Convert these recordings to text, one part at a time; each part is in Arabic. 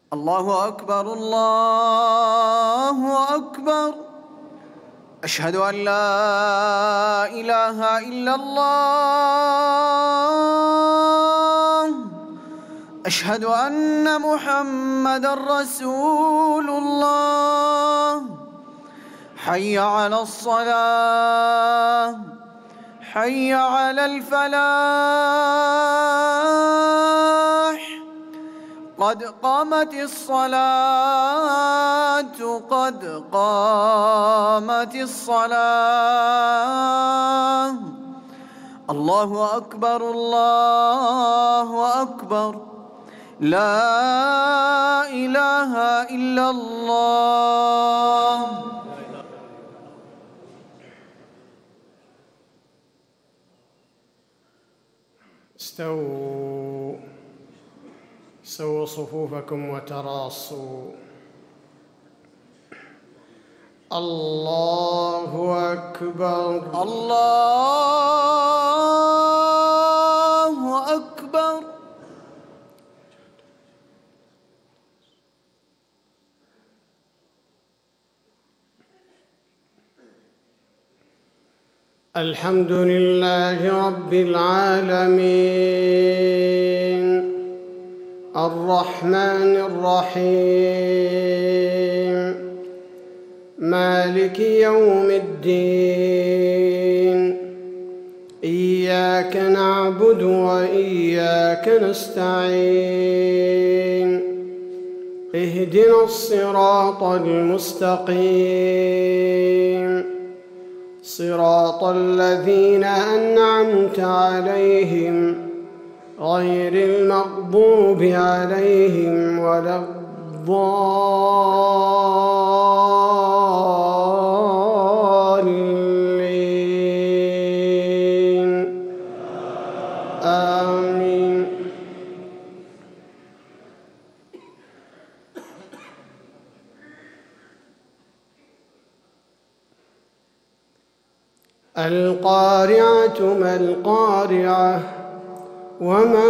الله أكبر الله أكبر. أشهد أن لا إله إلا الله. أشهد أن محمدًا رسول الله. حي على الصلاة، حي على الفلاح. قد قامت الصلاة، قد قامت الصلاة. الله أكبر الله أكبر. لا إله إلا الله. سووا صفوفكم وتراصوا. الله أكبر الله أكبر. الحمد لله رب العالمين، الرحمن الرحيم، مالك يوم الدين. إياك نعبد وإياك نستعين. اهدنا الصراط المستقيم، صراط الذين أنعمت عليهم غير المغضوب عليهم ولا الضالين. آمين. القارعة ما القارعة، وما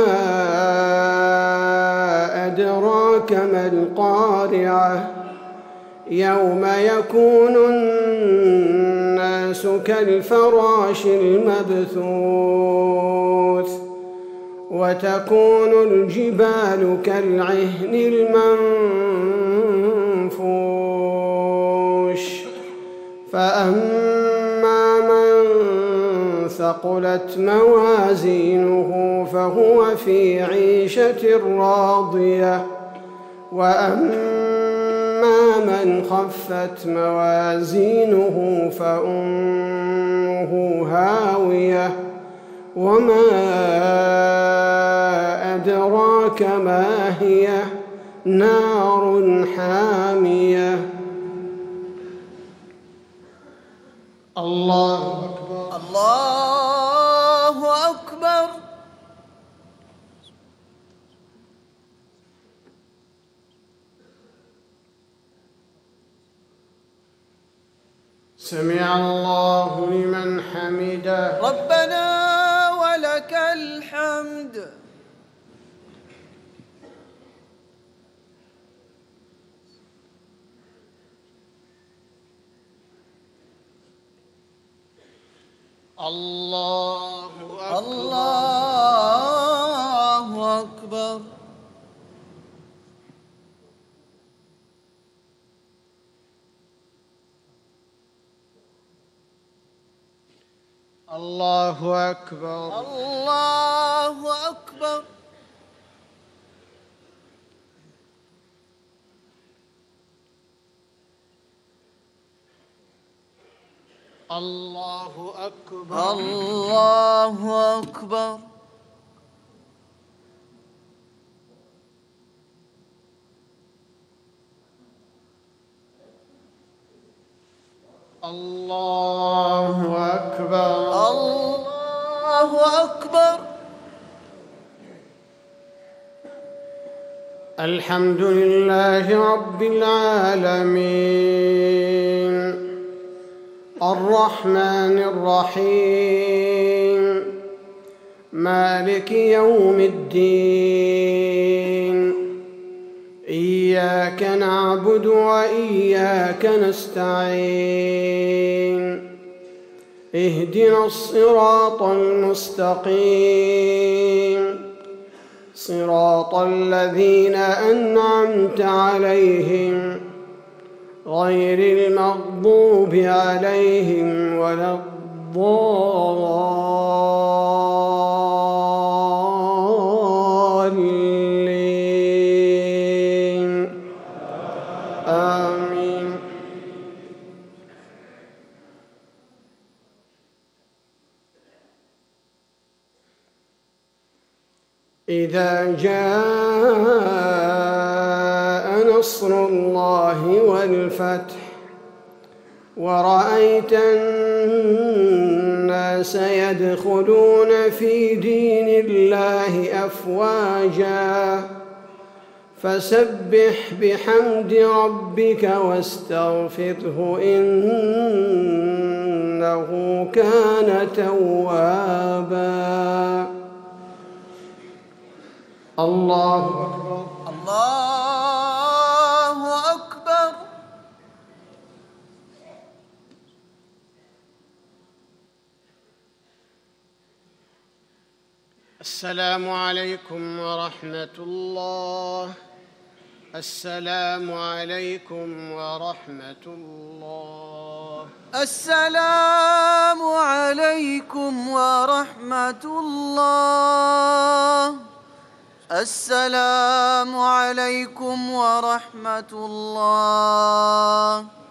أدراك ما القارعة. يوم يكون الناس كالفراش المبثوث، وتكون الجبال كالعهن المنفوش. فأما من ثقلت موازينه فهو في عيشة راضية، وأما من خفت موازينه فأمه هاوية. وما أدراك ما هي، نار حامية. الله أكبر الله أكبر. سمع الله لمن حمده. ربنا ولك الحمد. الله أكبر الله أكبر. الله أكبر الله أكبر. الله أكبر الله أكبر. الله أكبر الله أكبر. الحمد لله رب العالمين، الرحمن الرحيم، مالك يوم الدين. إياك إياك نعبد وإياك نستعين اهدنا الصراط المستقيم صراط الذين أنعمت عليهم غير المغضوب عليهم ولا الضالين آمين. إذا جاء نصر الله والفتح ورأيت الناس يدخلون في دين الله أفواجا فسبح بحمد ربك واستغفره إنه كان توابا. الله أكبر. الله أكبر. السلام عليكم ورحمة الله. السلام عليكم ورحمة الله. السلام عليكم ورحمة الله. السلام عليكم ورحمة الله.